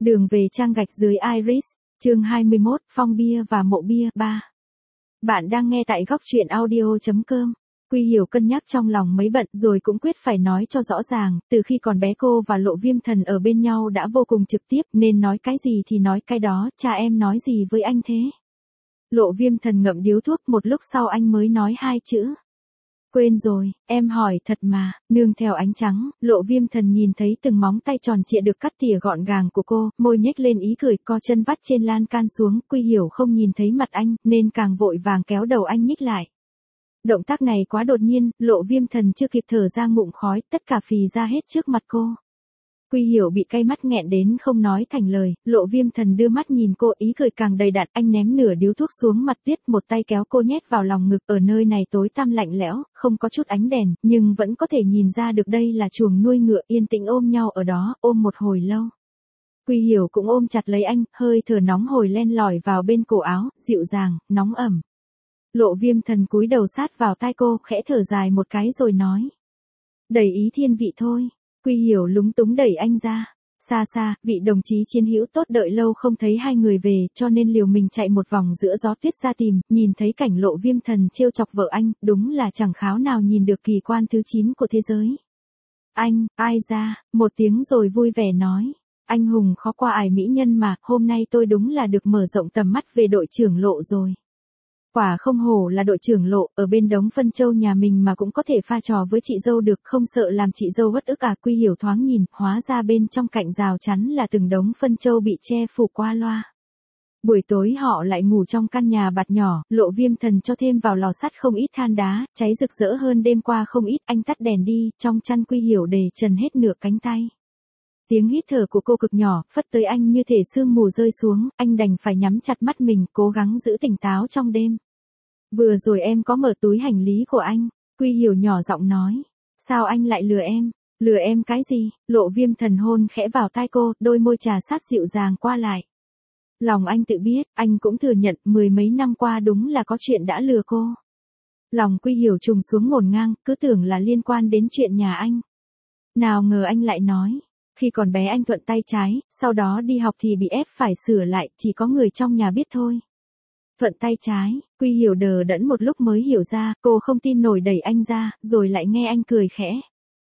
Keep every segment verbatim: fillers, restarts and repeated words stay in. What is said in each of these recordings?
Đường về trang gạch dưới Iris, chương hai mươi mốt, phong bia và mộ bia ba. Bạn đang nghe tại góc truyện audio chấm com. Quy Hiểu cân nhắc trong lòng mấy bận rồi cũng quyết phải nói cho rõ ràng, từ khi còn bé cô và Lộ Viêm Thần ở bên nhau đã vô cùng trực tiếp nên nói cái gì thì nói cái đó, cha em nói gì với anh thế? Lộ Viêm Thần ngậm điếu thuốc một lúc sau anh mới nói hai chữ. Quên rồi, em hỏi thật mà, nương theo ánh trắng, Lộ Viêm Thần nhìn thấy từng móng tay tròn trịa được cắt tỉa gọn gàng của cô, môi nhếch lên ý cười, co chân vắt trên lan can xuống, Quy Hiểu không nhìn thấy mặt anh, nên càng vội vàng kéo đầu anh nhích lại. Động tác này quá đột nhiên, Lộ Viêm Thần chưa kịp thở ra ngụm khói, tất cả phì ra hết trước mặt cô. Quy Hiểu bị cay mắt nghẹn đến không nói thành lời, Lộ Viêm Thần đưa mắt nhìn cô, ý cười càng đầy đặn, anh ném nửa điếu thuốc xuống mặt tuyết, một tay kéo cô nhét vào lòng ngực, ở nơi này tối tăm lạnh lẽo, không có chút ánh đèn, nhưng vẫn có thể nhìn ra được đây là chuồng nuôi ngựa, yên tĩnh ôm nhau ở đó, ôm một hồi lâu. Quy Hiểu cũng ôm chặt lấy anh, hơi thở nóng hổi len lỏi vào bên cổ áo, dịu dàng, nóng ẩm. Lộ Viêm Thần cúi đầu sát vào tai cô, khẽ thở dài một cái rồi nói. Đầy ý thiên vị thôi. Quy Hiểu lúng túng đẩy anh ra. Xa xa, vị đồng chí chiến hữu tốt đợi lâu không thấy hai người về, cho nên liều mình chạy một vòng giữa gió tuyết ra tìm, nhìn thấy cảnh Lộ Viêm Thần trêu chọc vợ anh, đúng là chẳng kháo nào nhìn được kỳ quan thứ chín của thế giới. Anh, ai ra, một tiếng rồi vui vẻ nói. Anh hùng khó qua ải mỹ nhân mà, hôm nay tôi đúng là được mở rộng tầm mắt về đội trưởng Lộ rồi. Quả không hổ là đội trưởng Lộ, ở bên đống phân châu nhà mình mà cũng có thể pha trò với chị dâu được, không sợ làm chị dâu uất ức à? Quy Hiểu thoáng nhìn, hóa ra bên trong cạnh rào chắn là từng đống phân châu bị che phủ qua loa. Buổi tối họ lại ngủ trong căn nhà bạt nhỏ, Lộ Viêm Thần cho thêm vào lò sắt không ít than đá, cháy rực rỡ hơn đêm qua không ít, anh tắt đèn đi, trong chăn Quy Hiểu để trần hết nửa cánh tay. Tiếng hít thở của cô cực nhỏ, phất tới anh như thể sương mù rơi xuống, anh đành phải nhắm chặt mắt mình, cố gắng giữ tỉnh táo trong đêm. Vừa rồi em có mở túi hành lý của anh, Quy Hiểu nhỏ giọng nói. Sao anh lại lừa em? Lừa em cái gì? Lộ Viêm Thần hôn khẽ vào tai cô, đôi môi trà sát dịu dàng qua lại. Lòng anh tự biết, anh cũng thừa nhận, mười mấy năm qua đúng là có chuyện đã lừa cô. Lòng Quy Hiểu trùng xuống ngổn ngang, cứ tưởng là liên quan đến chuyện nhà anh. Nào ngờ anh lại nói. Khi còn bé anh thuận tay trái, sau đó đi học thì bị ép phải sửa lại, chỉ có người trong nhà biết thôi. Thuận tay trái, Quy Hiểu đờ đẫn một lúc mới hiểu ra, cô không tin nổi đẩy anh ra, rồi lại nghe anh cười khẽ.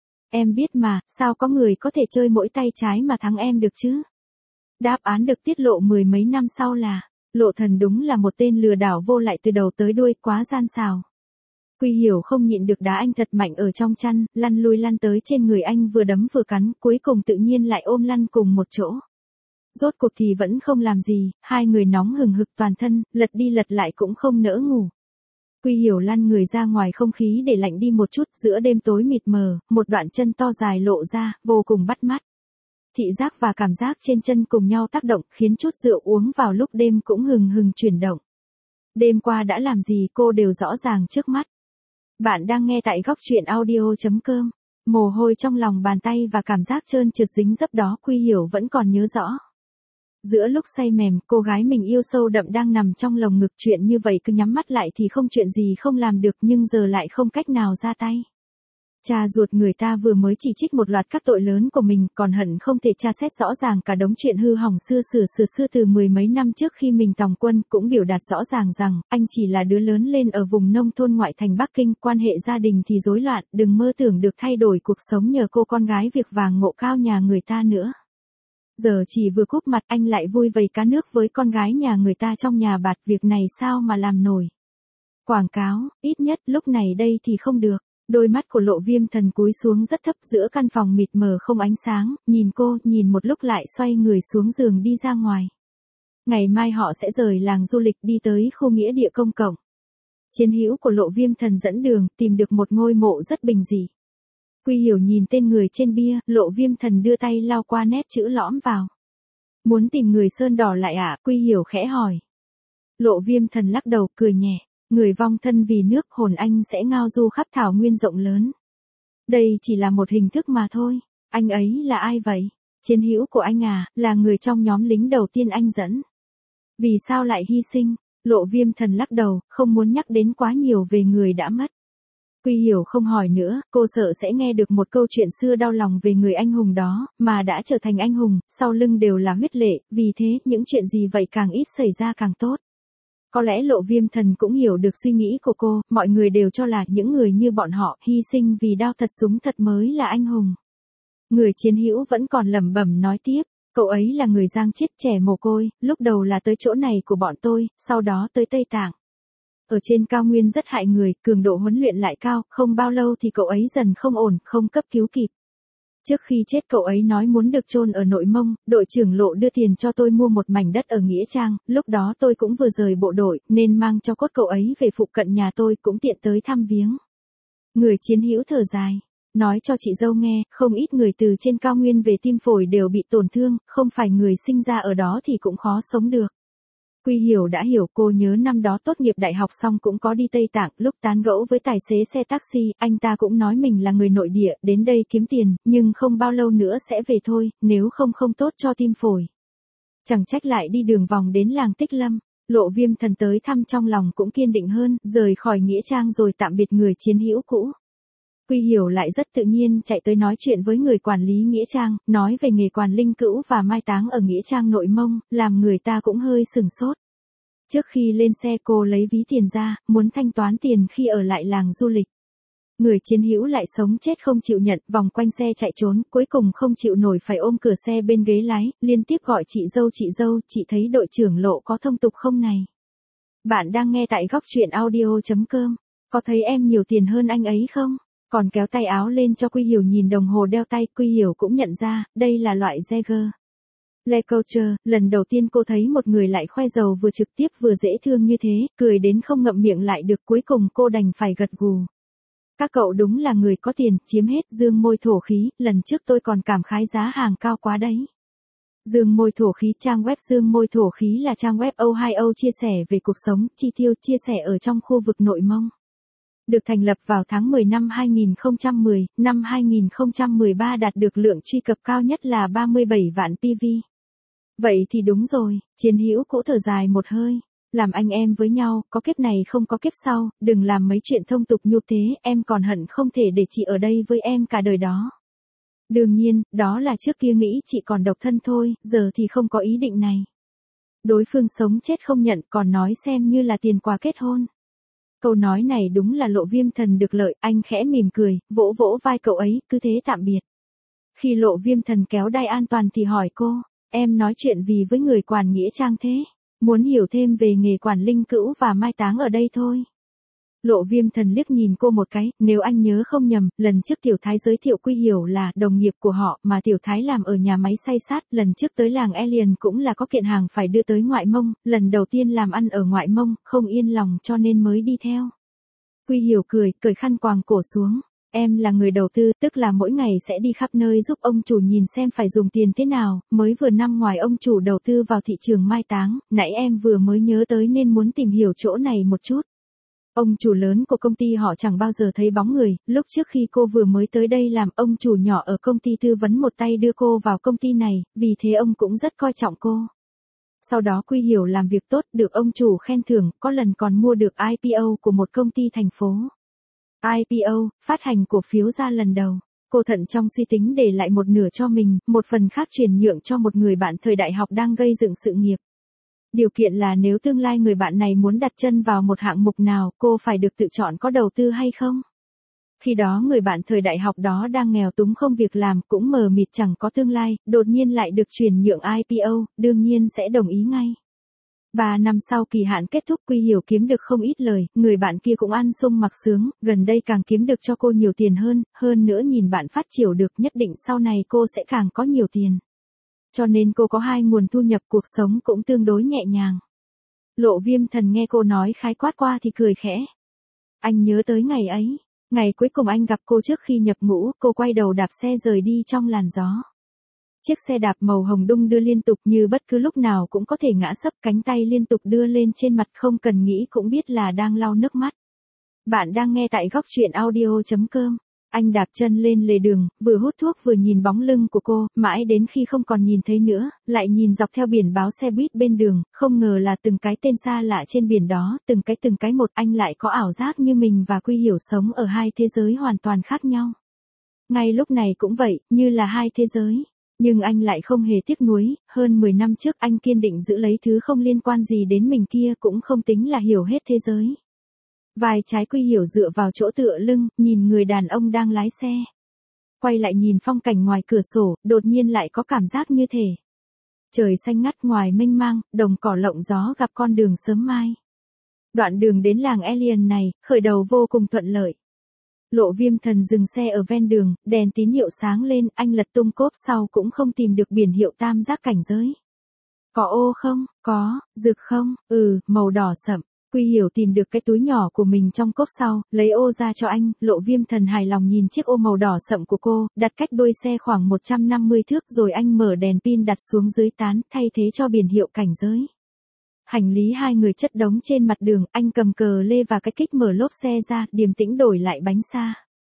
Em biết mà, sao có người có thể chơi mỗi tay trái mà thắng em được chứ? Đáp án được tiết lộ mười mấy năm sau là, Lộ Thần đúng là một tên lừa đảo vô lại từ đầu tới đuôi, quá gian xảo. Quy Hiểu không nhịn được đá anh thật mạnh ở trong chăn, lăn lui lăn tới trên người anh vừa đấm vừa cắn, cuối cùng tự nhiên lại ôm lăn cùng một chỗ. Rốt cuộc thì vẫn không làm gì, hai người nóng hừng hực toàn thân, lật đi lật lại cũng không nỡ ngủ. Quy Hiểu lăn người ra ngoài không khí để lạnh đi một chút, giữa đêm tối mịt mờ, một đoạn chân to dài lộ ra, vô cùng bắt mắt. Thị giác và cảm giác trên chân cùng nhau tác động, khiến chút rượu uống vào lúc đêm cũng hừng hừng chuyển động. Đêm qua đã làm gì cô đều rõ ràng trước mắt. Bạn đang nghe tại góc truyện audio chấm com. Mồ hôi trong lòng bàn tay và cảm giác trơn trượt dính dấp đó Quy Hiểu vẫn còn nhớ rõ. Giữa lúc say mềm, cô gái mình yêu sâu đậm đang nằm trong lồng ngực, chuyện như vậy cứ nhắm mắt lại thì không chuyện gì không làm được, nhưng giờ lại không cách nào ra tay. Cha ruột người ta vừa mới chỉ trích một loạt các tội lớn của mình, còn hận không thể tra xét rõ ràng cả đống chuyện hư hỏng xưa sửa sửa xưa từ mười mấy năm trước khi mình tòng quân, cũng biểu đạt rõ ràng rằng, anh chỉ là đứa lớn lên ở vùng nông thôn ngoại thành Bắc Kinh, quan hệ gia đình thì rối loạn, đừng mơ tưởng được thay đổi cuộc sống nhờ cô con gái việc vàng ngộ cao nhà người ta nữa. Giờ chỉ vừa cúp mặt anh lại vui vầy cá nước với con gái nhà người ta trong nhà bạt, việc này sao mà làm nổi. Quảng cáo, ít nhất lúc này đây thì không được. Đôi mắt của Lộ Viêm Thần cúi xuống rất thấp giữa căn phòng mịt mờ không ánh sáng, nhìn cô, nhìn một lúc lại xoay người xuống giường đi ra ngoài. Ngày mai họ sẽ rời làng du lịch đi tới khu nghĩa địa công cộng. Chiến hữu của Lộ Viêm Thần dẫn đường, tìm được một ngôi mộ rất bình dị. Quy Hiểu nhìn tên người trên bia, Lộ Viêm Thần đưa tay lau qua nét chữ lõm vào. Muốn tìm người sơn đỏ lại à? Quy Hiểu khẽ hỏi. Lộ Viêm Thần lắc đầu, cười nhẹ. Người vong thân vì nước, hồn anh sẽ ngao du khắp thảo nguyên rộng lớn. Đây chỉ là một hình thức mà thôi. Anh ấy là ai vậy? Chiến hữu của anh à, là người trong nhóm lính đầu tiên anh dẫn. Vì sao lại hy sinh? Lộ Viêm Thần lắc đầu, không muốn nhắc đến quá nhiều về người đã mất. Quy Hiểu không hỏi nữa, cô sợ sẽ nghe được một câu chuyện xưa đau lòng về người anh hùng đó, mà đã trở thành anh hùng, sau lưng đều là huyết lệ, vì thế những chuyện gì vậy càng ít xảy ra càng tốt. Có lẽ Lộ Viêm Thần cũng hiểu được suy nghĩ của cô, mọi người đều cho là những người như bọn họ hy sinh vì đao thật súng thật mới là anh hùng. Người chiến hữu vẫn còn lẩm bẩm nói tiếp, cậu ấy là người Giang Chiết trẻ mồ côi, lúc đầu là tới chỗ này của bọn tôi, sau đó tới Tây Tạng. Ở trên cao nguyên rất hại người, cường độ huấn luyện lại cao, không bao lâu thì cậu ấy dần không ổn, không cấp cứu kịp. Trước khi chết cậu ấy nói muốn được chôn ở Nội Mông, đội trưởng Lộ đưa tiền cho tôi mua một mảnh đất ở Nghĩa Trang, lúc đó tôi cũng vừa rời bộ đội, nên mang cho cốt cậu ấy về phụ cận nhà tôi cũng tiện tới thăm viếng. Người chiến hữu thở dài, nói cho chị dâu nghe, không ít người từ trên cao nguyên về tim phổi đều bị tổn thương, không phải người sinh ra ở đó thì cũng khó sống được. Quy Hiểu đã hiểu, cô nhớ năm đó tốt nghiệp đại học xong cũng có đi Tây Tạng, lúc tán gẫu với tài xế xe taxi, anh ta cũng nói mình là người nội địa, đến đây kiếm tiền, nhưng không bao lâu nữa sẽ về thôi, nếu không không tốt cho tim phổi. Chẳng trách lại đi đường vòng đến làng Tích Lâm. Lộ Viêm Thần tới thăm trong lòng cũng kiên định hơn, rời khỏi Nghĩa Trang rồi tạm biệt người chiến hữu cũ. Quy Hiểu lại rất tự nhiên chạy tới nói chuyện với người quản lý Nghĩa Trang, nói về nghề quản linh cữu và mai táng ở Nghĩa Trang Nội Mông, làm người ta cũng hơi sừng sốt. Trước khi lên xe cô lấy ví tiền ra, muốn thanh toán tiền khi ở lại làng du lịch. Người chiến hữu lại sống chết không chịu nhận, vòng quanh xe chạy trốn, cuối cùng không chịu nổi phải ôm cửa xe bên ghế lái, liên tiếp gọi chị dâu chị dâu, chị thấy đội trưởng Lộ có thông tục không này? Bạn đang nghe tại góc truyện audio chấm com, có thấy em nhiều tiền hơn anh ấy không? Còn kéo tay áo lên cho Quy Hiểu nhìn đồng hồ đeo tay, Quy Hiểu cũng nhận ra, đây là loại Jaeger. LeCoultre, lần đầu tiên cô thấy một người lại khoe giàu vừa trực tiếp vừa dễ thương như thế, cười đến không ngậm miệng lại được, cuối cùng cô đành phải gật gù. Các cậu đúng là người có tiền, chiếm hết, dương môi thổ khí, lần trước tôi còn cảm khái giá hàng cao quá đấy. Dương môi thổ khí, trang web Dương môi thổ khí là trang web Ohio chia sẻ về cuộc sống, chi tiêu, chia sẻ ở trong khu vực Nội Mông. Được thành lập vào tháng mười năm hai nghìn không trăm mười, năm hai nghìn không trăm mười ba đạt được lượng truy cập cao nhất là ba mươi bảy vạn pê vê. Vậy thì đúng rồi, chiến hữu cũ thở dài một hơi. Làm anh em với nhau, có kiếp này không có kiếp sau, đừng làm mấy chuyện thông tục như thế, em còn hận không thể để chị ở đây với em cả đời đó. Đương nhiên, đó là trước kia nghĩ chị còn độc thân thôi, giờ thì không có ý định này. Đối phương sống chết không nhận, còn nói xem như là tiền quà kết hôn. Câu nói này đúng là Lộ Viêm Thần được lợi, anh khẽ mỉm cười, vỗ vỗ vai cậu ấy, cứ thế tạm biệt. Khi Lộ Viêm Thần kéo đai an toàn thì hỏi cô, em nói chuyện vì với người quản Nghĩa Trang thế? Muốn hiểu thêm về nghề quản linh cữu và mai táng ở đây thôi. Lộ Viêm Thần liếc nhìn cô một cái, nếu anh nhớ không nhầm, lần trước Tiểu Thái giới thiệu Quy Hiểu là đồng nghiệp của họ mà Tiểu Thái làm ở nhà máy xay sát, lần trước tới làng Alien cũng là có kiện hàng phải đưa tới Ngoại Mông, lần đầu tiên làm ăn ở Ngoại Mông, không yên lòng cho nên mới đi theo. Quy Hiểu cười, cởi khăn quàng cổ xuống. Em là người đầu tư, tức là mỗi ngày sẽ đi khắp nơi giúp ông chủ nhìn xem phải dùng tiền thế nào, mới vừa năm ngoài ông chủ đầu tư vào thị trường mai táng, nãy em vừa mới nhớ tới nên muốn tìm hiểu chỗ này một chút. Ông chủ lớn của công ty họ chẳng bao giờ thấy bóng người, lúc trước khi cô vừa mới tới đây làm, ông chủ nhỏ ở công ty tư vấn một tay đưa cô vào công ty này, vì thế ông cũng rất coi trọng cô. Sau đó Quy Hiểu làm việc tốt, được ông chủ khen thưởng, có lần còn mua được i pê o của một công ty thành phố. i pê o, phát hành cổ phiếu ra lần đầu. Cô thận trong suy tính để lại một nửa cho mình, một phần khác chuyển nhượng cho một người bạn thời đại học đang gây dựng sự nghiệp. Điều kiện là nếu tương lai người bạn này muốn đặt chân vào một hạng mục nào, cô phải được tự chọn có đầu tư hay không. Khi đó người bạn thời đại học đó đang nghèo túng không việc làm, cũng mờ mịt chẳng có tương lai, đột nhiên lại được chuyển nhượng i pê o, đương nhiên sẽ đồng ý ngay. Ba năm sau kỳ hạn kết thúc, Quy Hiểu kiếm được không ít lời, người bạn kia cũng ăn sung mặc sướng, gần đây càng kiếm được cho cô nhiều tiền hơn, hơn nữa nhìn bạn phát triển được, nhất định sau này cô sẽ càng có nhiều tiền. Cho nên cô có hai nguồn thu nhập, cuộc sống cũng tương đối nhẹ nhàng. Lộ Viêm Thần nghe cô nói khái quát qua thì cười khẽ. Anh nhớ tới ngày ấy, ngày cuối cùng anh gặp cô trước khi nhập ngũ, cô quay đầu đạp xe rời đi trong làn gió. Chiếc xe đạp màu hồng đung đưa liên tục như bất cứ lúc nào cũng có thể ngã sấp, cánh tay liên tục đưa lên trên mặt, không cần nghĩ cũng biết là đang lau nước mắt. Bạn đang nghe tại góc truyện audio chấm com. Anh đạp chân lên lề đường, vừa hút thuốc vừa nhìn bóng lưng của cô, mãi đến khi không còn nhìn thấy nữa, lại nhìn dọc theo biển báo xe buýt bên đường, không ngờ là từng cái tên xa lạ trên biển đó, từng cái từng cái một, anh lại có ảo giác như mình và Quy Hiểu sống ở hai thế giới hoàn toàn khác nhau. Ngay lúc này cũng vậy, như là hai thế giới. Nhưng anh lại không hề tiếc nuối, hơn mười năm trước anh kiên định giữ lấy thứ không liên quan gì đến mình kia, cũng không tính là hiểu hết thế giới. Vai trái Quy Hiểu dựa vào chỗ tựa lưng, nhìn người đàn ông đang lái xe. Quay lại nhìn phong cảnh ngoài cửa sổ, đột nhiên lại có cảm giác như thể trời xanh ngắt ngoài mênh mang, đồng cỏ lộng gió gặp con đường sớm mai. Đoạn đường đến làng Alien này, khởi đầu vô cùng thuận lợi. Lộ Viêm Thần dừng xe ở ven đường, đèn tín hiệu sáng lên, anh lật tung cốp sau cũng không tìm được biển hiệu tam giác cảnh giới. Có ô không? Có, rực không? Ừ, màu đỏ sậm. Quy Hiểu tìm được cái túi nhỏ của mình trong cốp sau, lấy ô ra cho anh, Lộ Viêm Thần hài lòng nhìn chiếc ô màu đỏ sậm của cô, đặt cách đuôi xe khoảng một trăm năm mươi thước rồi anh mở đèn pin đặt xuống dưới tán, thay thế cho biển hiệu cảnh giới. Hành lý hai người chất đống trên mặt đường, anh cầm cờ lê và cái kích mở lốp xe ra, điềm tĩnh đổi lại bánh xa.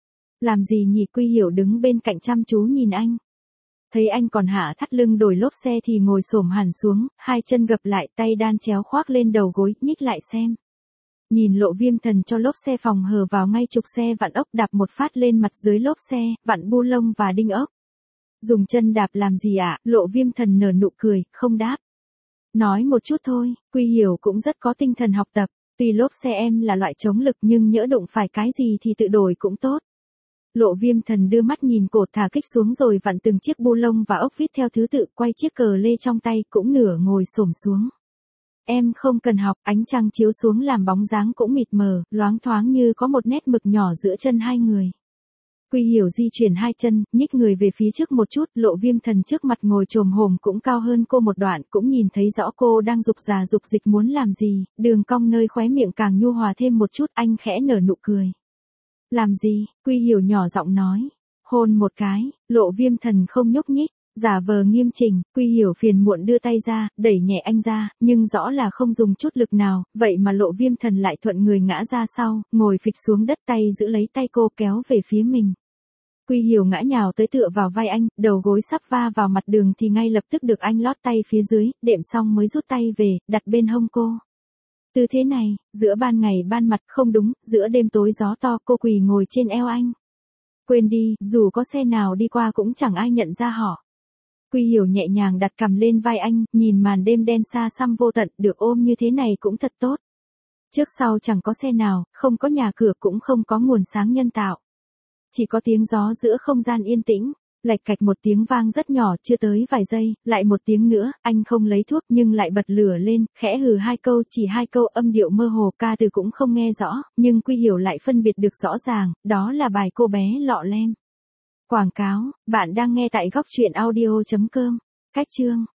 Làm gì nhỉ? Quy Hiểu đứng bên cạnh chăm chú nhìn anh. Thấy anh còn hạ thắt lưng đổi lốp xe thì ngồi xổm hẳn xuống, hai chân gập lại, tay đan chéo khoác lên đầu gối, nhích lại xem. Nhìn Lộ Viêm Thần cho lốp xe phòng hờ vào ngay trục xe vặn ốc, đạp một phát lên mặt dưới lốp xe, vặn bu lông và đinh ốc. Dùng chân đạp làm gì ạ? À? Lộ Viêm Thần nở nụ cười, không đáp. Nói một chút thôi, Quy Hiểu cũng rất có tinh thần học tập, tuy lốp xe em là loại chống lực nhưng nhỡ đụng phải cái gì thì tự đổi cũng tốt. Lộ Viêm Thần đưa mắt nhìn cột thả kích xuống rồi vặn từng chiếc bu lông và ốc vít theo thứ tự, quay chiếc cờ lê trong tay, cũng nửa ngồi xổm xuống. Em không cần học, ánh trăng chiếu xuống làm bóng dáng cũng mịt mờ, loáng thoáng như có một nét mực nhỏ giữa chân hai người. Quy Hiểu di chuyển hai chân, nhích người về phía trước một chút, Lộ Viêm Thần trước mặt ngồi chồm hổm cũng cao hơn cô một đoạn, cũng nhìn thấy rõ cô đang dục già dục dịch muốn làm gì, đường cong nơi khóe miệng càng nhu hòa thêm một chút, anh khẽ nở nụ cười. Làm gì? Quy Hiểu nhỏ giọng nói. Hôn một cái, Lộ Viêm Thần không nhúc nhích, giả vờ nghiêm chỉnh, Quy Hiểu phiền muộn đưa tay ra, đẩy nhẹ anh ra, nhưng rõ là không dùng chút lực nào, vậy mà Lộ Viêm Thần lại thuận người ngã ra sau, ngồi phịch xuống đất, tay giữ lấy tay cô kéo về phía mình. Quy Hiểu ngã nhào tới tựa vào vai anh, đầu gối sắp va vào mặt đường thì ngay lập tức được anh lót tay phía dưới, đệm xong mới rút tay về, đặt bên hông cô. Tư thế này, giữa ban ngày ban mặt không đúng, giữa đêm tối gió to cô quỳ ngồi trên eo anh. Quên đi, dù có xe nào đi qua cũng chẳng ai nhận ra họ. Quy Hiểu nhẹ nhàng đặt cằm lên vai anh, nhìn màn đêm đen xa xăm vô tận, được ôm như thế này cũng thật tốt. Trước sau chẳng có xe nào, không có nhà cửa cũng không có nguồn sáng nhân tạo. Chỉ có tiếng gió giữa không gian yên tĩnh, lạch cạch một tiếng vang rất nhỏ, chưa tới vài giây, lại một tiếng nữa, anh không lấy thuốc nhưng lại bật lửa lên, khẽ hừ hai câu, chỉ hai câu, âm điệu mơ hồ, ca từ cũng không nghe rõ, nhưng Quy Hiểu lại phân biệt được rõ ràng, đó là bài Cô Bé Lọ Lem. Quảng cáo, bạn đang nghe tại góc truyện audio chấm com, cách chương.